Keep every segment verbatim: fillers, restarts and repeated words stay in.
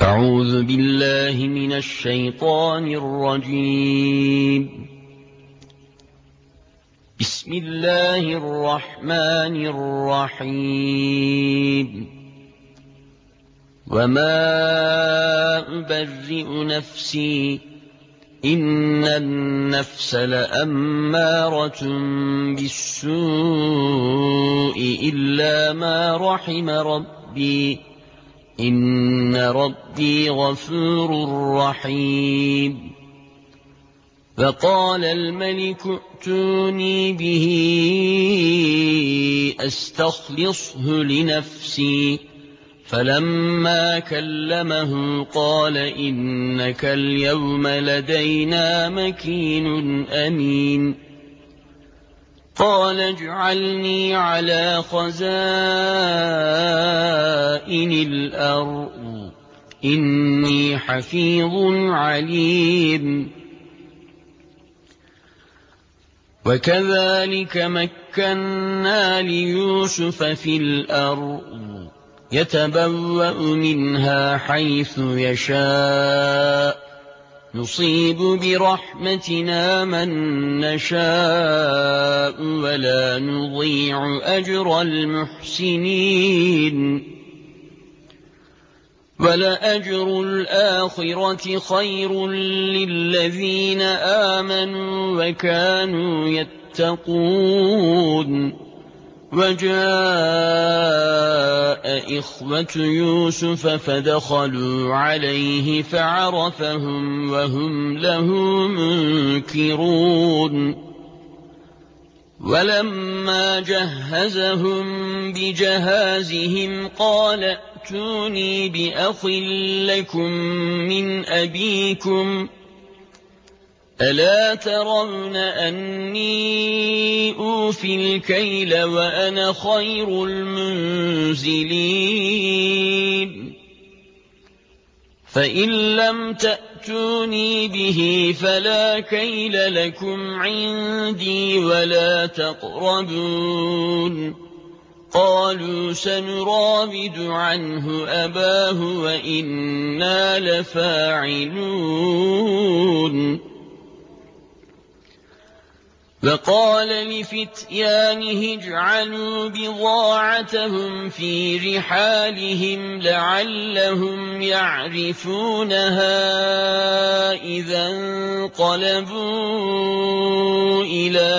أعوذ بالله من الشيطان الرجيم. بسم الله الرحمن الرحيم. وما أبرئ نفسي إن النفس لأمارة بالسوء إلا ما رحم ربي إن ربي غفور رحيم. فقال الملك ائتوني به أستخلصه لنفسي. فلما كلمه قال إنك اليوم لدينا مكين أمين. قال اجعلني على خزائن الأرض إني حفيظ عليم. وكذلك مكنا ليوسف في الأرض يتبوأ منها حيث يشاء نصيب برحمتنا من نشاء ولا نضيع أجر المحسنين. ولأجر الآخرة خير للذين آمنوا وكانوا يتقون. وجاء إخوة يوسف فدخلوا عليه فعرفهم وهم له منكرون. ولما جهزهم بجهازهم قال ائتوني بأخ لكم من أبيكم ألا ترون أني أوفي الكيل وأنا خير المنزلين. فإن لم تأتوني به فلا كيل لكم عندي ولا تقربون. قالوا سنراود عنه أباه وإنا لفاعلون. وقال لفتيانه اجعلوا بضاعتهم في رحالهم لعلهم يعرفونها إذا انقلبوا إلى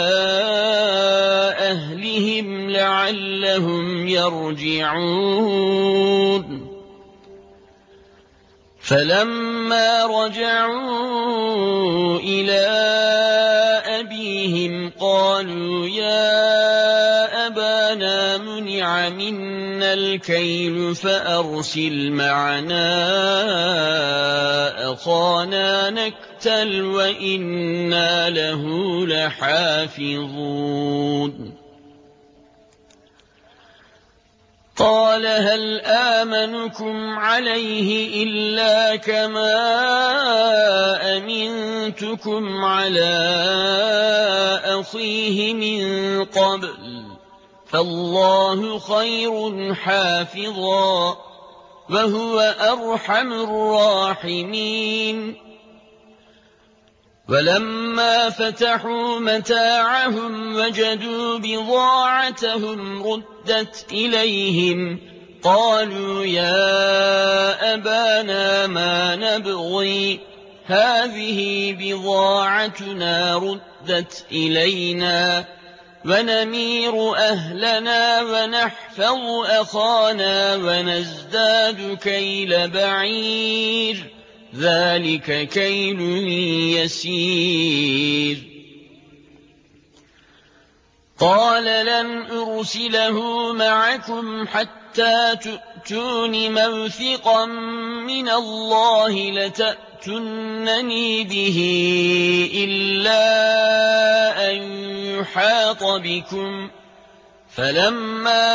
أهلهم لعلهم يرجعون. فلما رجعوا إلى أبيهم قالوا يا أبانا منع منا الكيل فأرسل معنا أخانا نكتل وإنا له لحافظون. قال هل آمنكم عليه إلا كما أمنتكم على أخيه من قبل فالله خير حافظا وهو أرحم الراحمين. ولما فتحوا متاعهم وجدوا بضاعتهم ردت إليهم قالوا يا أبانا ما نبغي هذه بضاعتنا ردت إلينا ونمير أهلنا ونحفظ أخانا ونزداد كيل بعير ذلك كيل يسير. قال لن أرسله معكم حتى تؤتون موثقا من الله لتأتونني به إلا أن يحاط بكم. فلما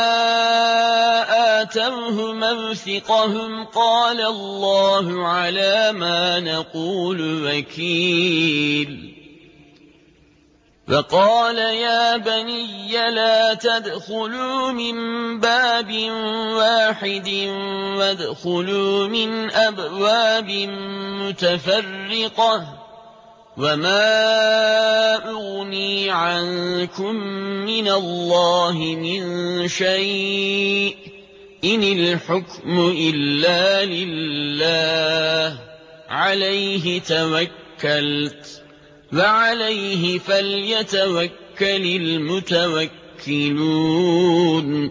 آتوه موثقهم قال الله على ما نقول وكيل. وقال يا بني لا تدخلوا من باب واحد وادخلوا من أبواب متفرقة وما أغني عنكم من الله من شيء إن الحكم إلا لله عليه توكلت وعليه فليتوكل المتوكلون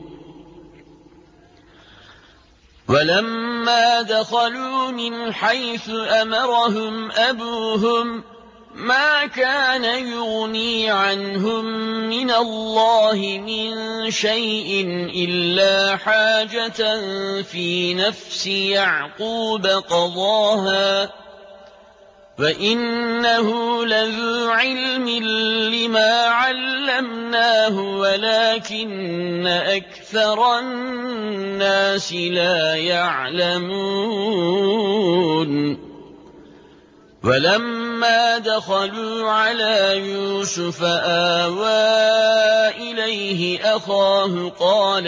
ولما دخلوا من حيث أمرهم أبوهم ما كان يغني عنهم من الله من شيء إلا حاجة في نفس يعقوب قضاها وإنه لذو علم لما علمناه ولكن أكثر الناس لا يعلمون ولما دخلوا على يوسف آوى إليه أخاه قال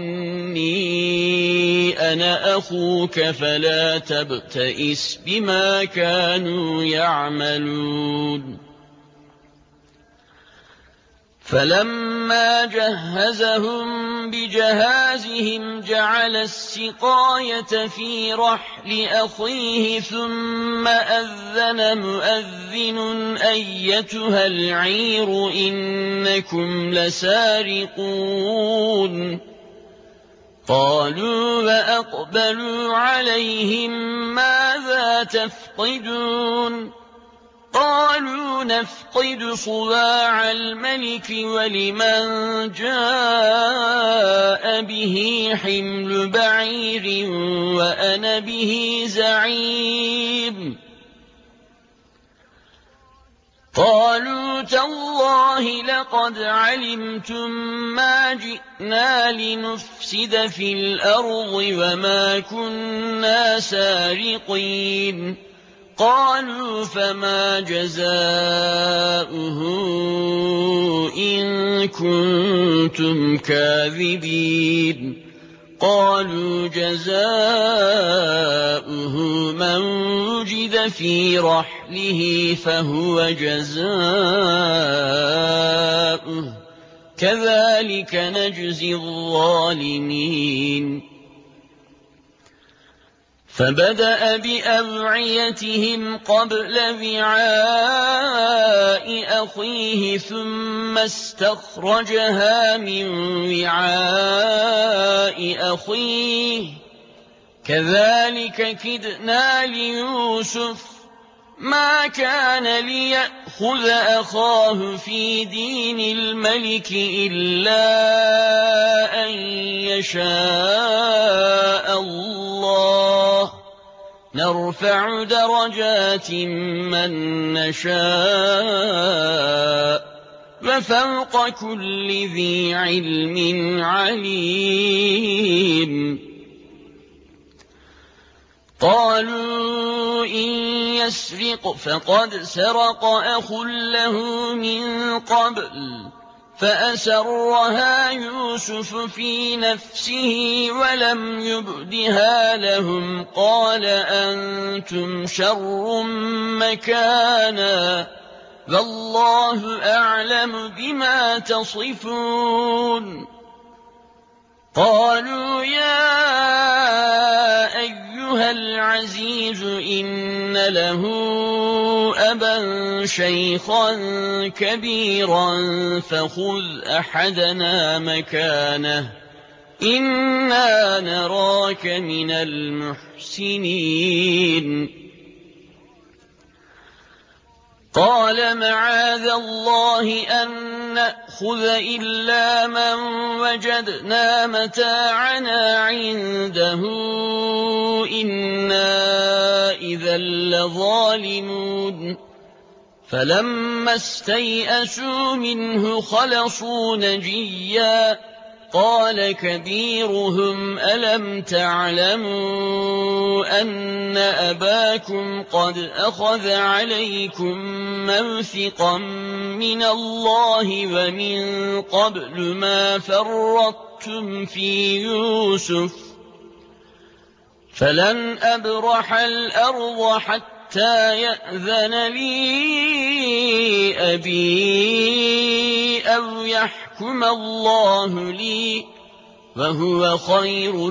إني أنا أخوك فلا تبتئس بما كانوا يعملون فلما جهزهم بجهازهم جعل السقاية في رحل أخيه ثم أذن مؤذن أيتها العير إنكم لسارقون قالوا وأقبلوا عليهم ماذا تفقدون قالوا نفقد صواع الملك ولمن جاء به حمل بعير وأنا به زعيم قالوا تالله لقد علمتم ما جئنا لنفسد في الأرض وما كنا سارقين قالوا فما جزاؤه إن كنتم كاذبين قالوا جزاؤه من وجد في رحله فهو جزاؤه كذلك نجزي الظالمين فبدأ بأوعيتهم قبل وعاء أخيه ثم استخرجها من وعاء أخيه كذلك كدنا ليوسف ما كان ليأخذ أخاه في دين الملك إلا أن يشاء الله نرفع درجات من نشاء وفوق كل ذي علم عليم قالوا إن يسرق فقد سرق أخ له من قبل فأسرها يوسف في نفسه ولم يبدها لهم قال أنتم شر مكانا والله أعلم بما تصفون قالوا يا أيها العزيز إن له أبا شيخا كبيرا فخذ أحدنا مكانه إنا نراك من المحسنين قال معاذ الله أن نأخذ إلا من وجدنا متاعنا عنده إنا إذا لظالمون فلما استيئسوا منه خلصوا نجيا قال كبيرهم ألم تعلموا أن أباكم قد أخذ عليكم موثقا من الله ومن قبل ما فرطتم في يوسف فلن أبرح الأرض حتى يأذن لي أبي أو يحكم الله لي وهو خير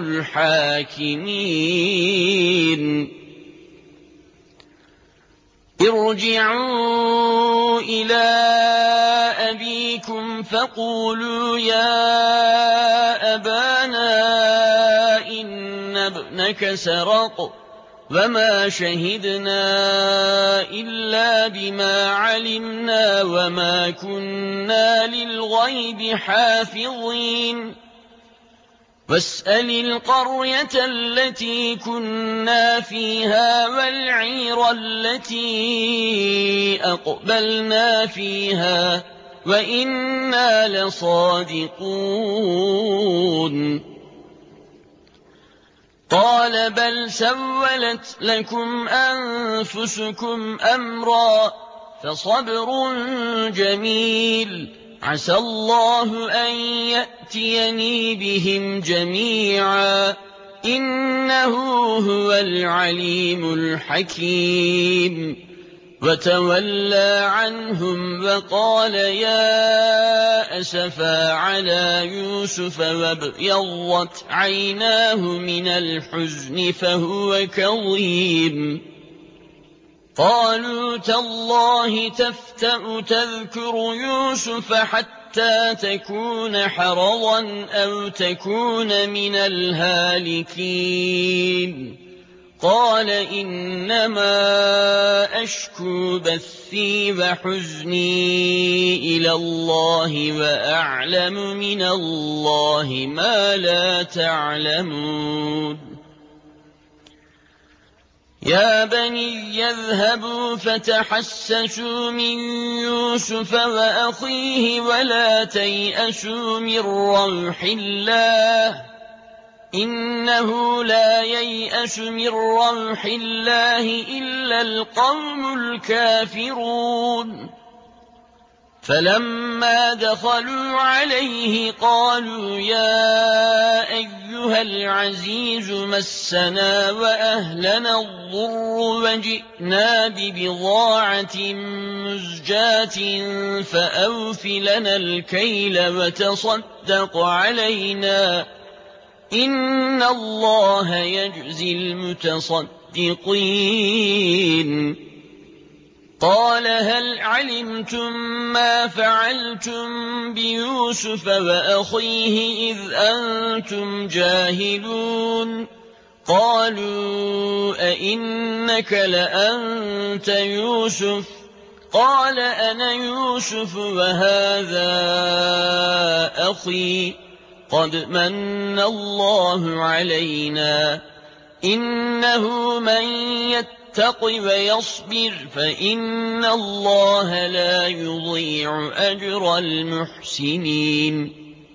الحاكمين ارجعوا إلى أبيكم فقولوا يا أبانا إن ابنك سرق وما شهدنا إلا بما علمنا وما كنا للغيب حافظين واسأل القرية التي كنا فيها والعير التي أقبلنا فيها وإنا لصادقون قال بل سولت لكم أنفسكم أمرا فصبر جميل عسى الله أن يأتيني بهم جميعا إنه هو العليم الحكيم وتولى عنهم وقال يا أسفا على يوسف وابيضت عيناه من الحزن فهو كظيم قالوا تالله تفتأ تذكر يوسف حتى تكون حرضا أو تكون من الهالكين قال إنما أشكو بثي وحزني إلى الله وأعلم من الله ما لا تعلمون يا بني يذهبوا فتحسسوا من يوسف وأخيه ولا تيأسوا من روح الله إنه لا ييأس من روح الله إلا القوم الكافرون فلما دخلوا عليه قالوا يا أيها العزيز مسنا وأهلنا الضر وجئنا ببضاعة مزجاة فأوف لنا الكيل وتصدق علينا إن الله يجزي المتصدقين قال هل علمتم ما فعلتم بيوسف وأخيه إذ أنتم جاهلون قالوا أئنك لأنت يوسف قال أنا يوسف وهذا أخي قد من الله علينا إنه من يتق ويصبر فإن الله لا يضيع أجر المحسنين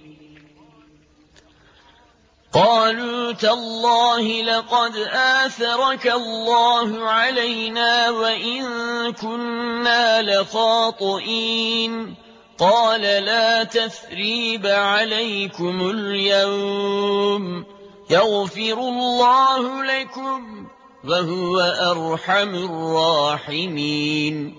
قالوا تالله لقد آثرك الله علينا وإن كنا لخاطئين قال لا تثريب عليكم اليوم يغفر الله لكم وهو أرحم الراحمين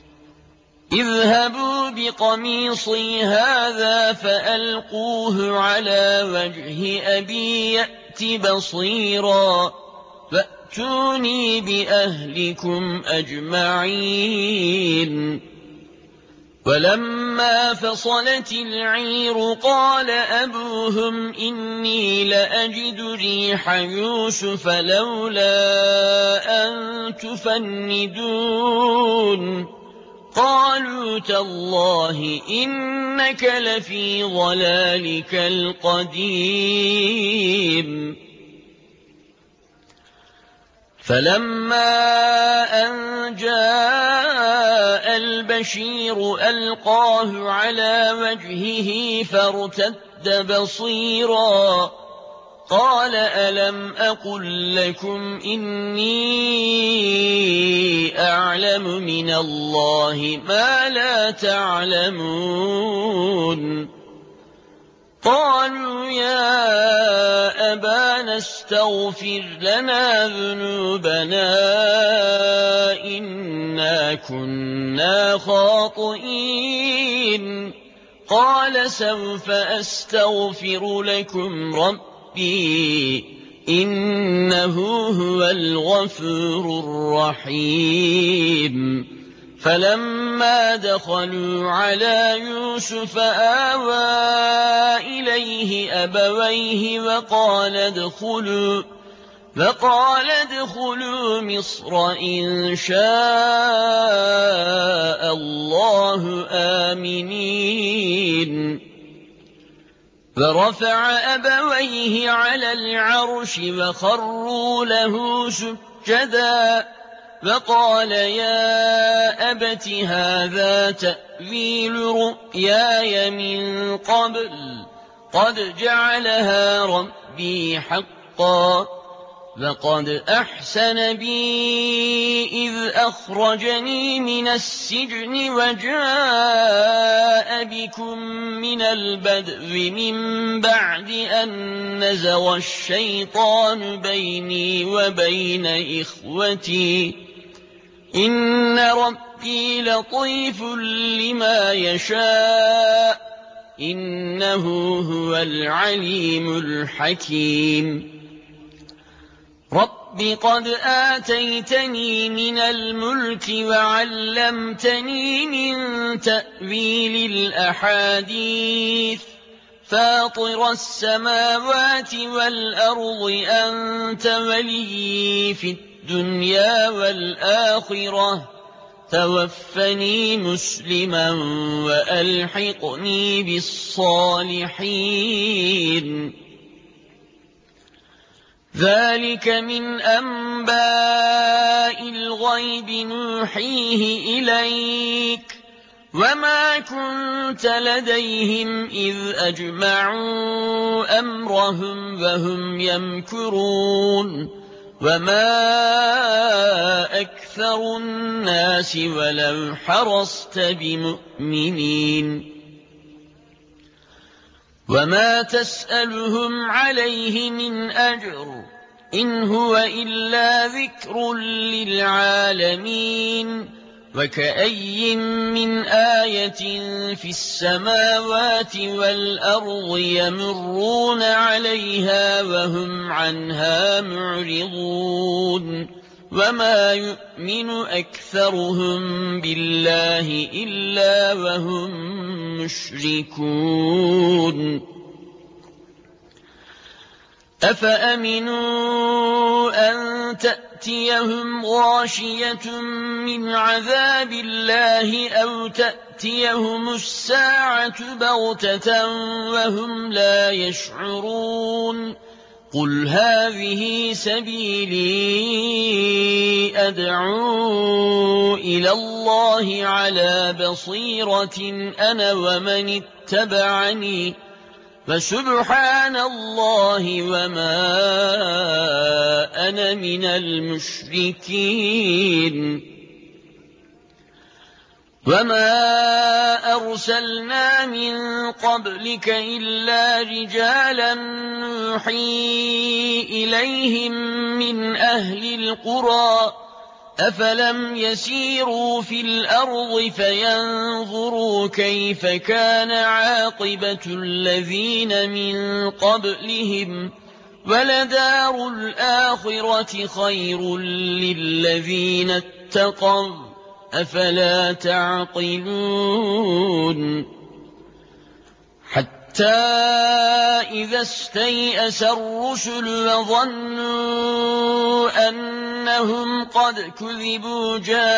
اذهبوا بقميصي هذا فألقوه على وجه أبي يأت بصيرا فأتوني بأهلكم أجمعين ولما فصلت العير قال أبوهم إني لأجد ريح يوسف لولا أن تفندون قالوا تالله إنك لفي ضلالك القديم فلما أن جاء البشير ألقاه على وجهه فارتد أشد بصيرا قال ألم أقل لكم إني أعلم من الله ما لا تعلمون قالوا يا أبانا استغفر لنا ذنوبنا إنا كنا خاطئين قال سوف أستغفر لكم ربي إنه هو الغفور الرحيم فلما دخلوا على يوسف آوى إليه أبويه وقال ادخلوا فقال ادخلوا مصر إن شاء الله آمنين فرفع أبويه على العرش وخروا له سجدا فقال يا أبت هذا تأويل رؤياي من قبل قد جعلها ربي حقا لقد أحسن بي إذ أخرجني من السجن وجاء بكم من البدو من بعد أن نزغ الشيطان بيني وبين إخوتي إن ربي لطيف لما يشاء إنه هو العليم الحكيم رب قد آتيتني من الملك وعلمتني من تأويل الأحاديث فاطر السماوات والأرض أنت ولي في الدنيا والآخرة توفني مسلما وألحقني بالصالحين ذلك من أنباء الغيب نوحيه إليك وما كنت لديهم إذ أجمعوا أمرهم وهم يمكرون وما أكثر الناس ولو حرصت بمؤمنين وما تسألهم عليه من أجر إن هو إلا ذكر للعالمين وكأي من آية في السماوات والأرض يمرون عليها وهم عنها معرضون وما يؤمن أكثرهم بالله إلا وهم مشركون أفأمنوا أن تأتيهم غاشية من عذاب الله أو تأتيهم الساعة بغتة وهم لا يشعرون قل هذه سبيلي أدعو إلى الله على بصيرة أنا ومن اتبعني فسبحان الله وما أنا من المشركين وما أرسلنا من قبلك إلا رجالا نوحي إليهم من أهل القرى أفلم يسيروا في الأرض فينظروا كيف كان عاقبة الذين من قبلهم ولدار الآخرة خير للذين اتقوا أفلا تعقلون حتى إذا استيأس الرسل وظنوا أنهم قد كذبوا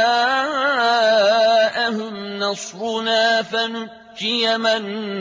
جاءهم نصرنا فنجي من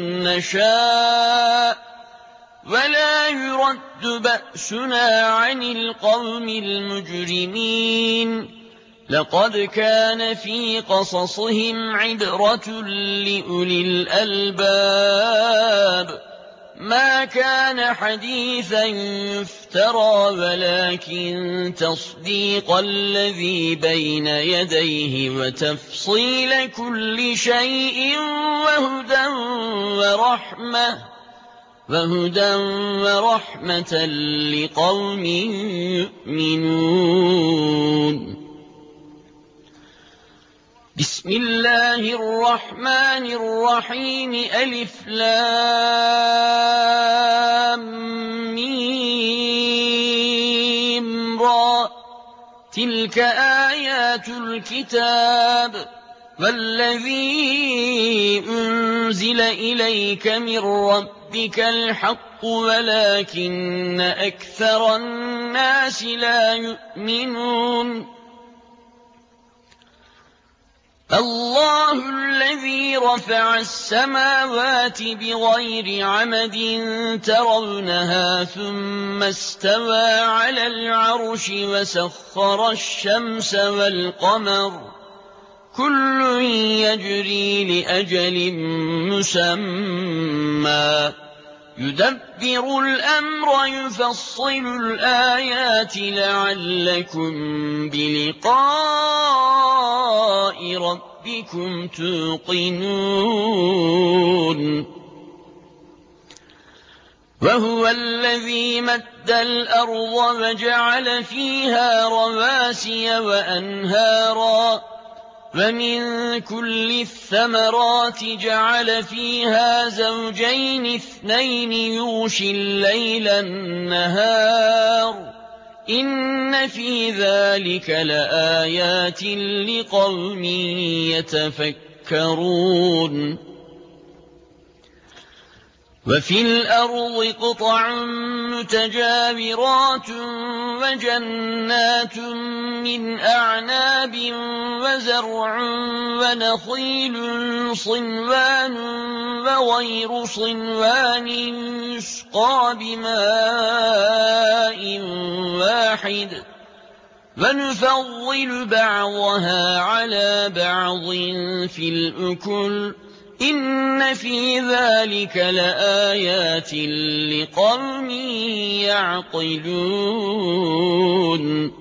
نشاء ولا يرد بأسنا عن القوم المجرمين لقد كان في قصصهم عبرة لأولي الألباب ما كان حديثا يفترى ولكن تصديق الذي بين يديه وتفصيل كل شيء وهدى ورحمة وهدى ورحمة لقوم يؤمنون. بسم الله الرحمن الرحيم. ألف لام ميم را. تلك آيات الكتاب والذي أنزل إليك من ربك الحق ولكن أكثر الناس لا يؤمنون. الله الذي رفع السماوات بغير عمد ترونها ثم استوى على العرش وسخر الشمس والقمر كل يجري لأجل مسمى يدبر الأمر يفصل الآيات لعلكم بلقاء ربكم توقنون. وهو الذي مد الأرض وجعل فيها رواسي وأنهارا ومن كل الثمرات جعل فيها زوجين اثنين يغشي الليل النهار إن في ذلك لآيات لقوم يتفكرون. وفي الأرض قطع متجاورات وجنات من أعناب وزرع ونخيل صنوان وغير صنوان يسقى بماء واحد ونفضل بعضها على بعض في الأكل إن في ذلك لآيات لقوم يعقلون.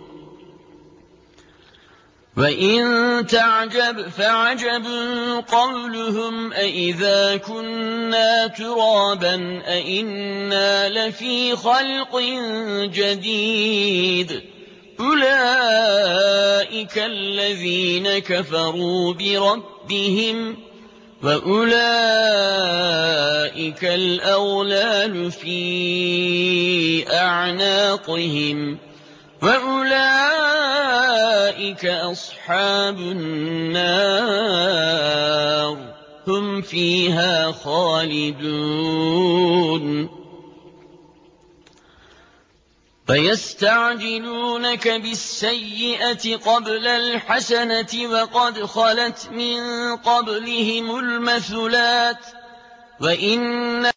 وإن تعجب فعجب قولهم أإذا كنا ترابا أإنا لفي خلق جديد أولئك الذين كفروا بربهم وأولئك الأغلال في أعناقهم وأولئك أصحاب النار هم فيها خالدون. فيستعجلونك بالسيئة قبل الحسنة وقد خلت من قبلهم المثلات وإن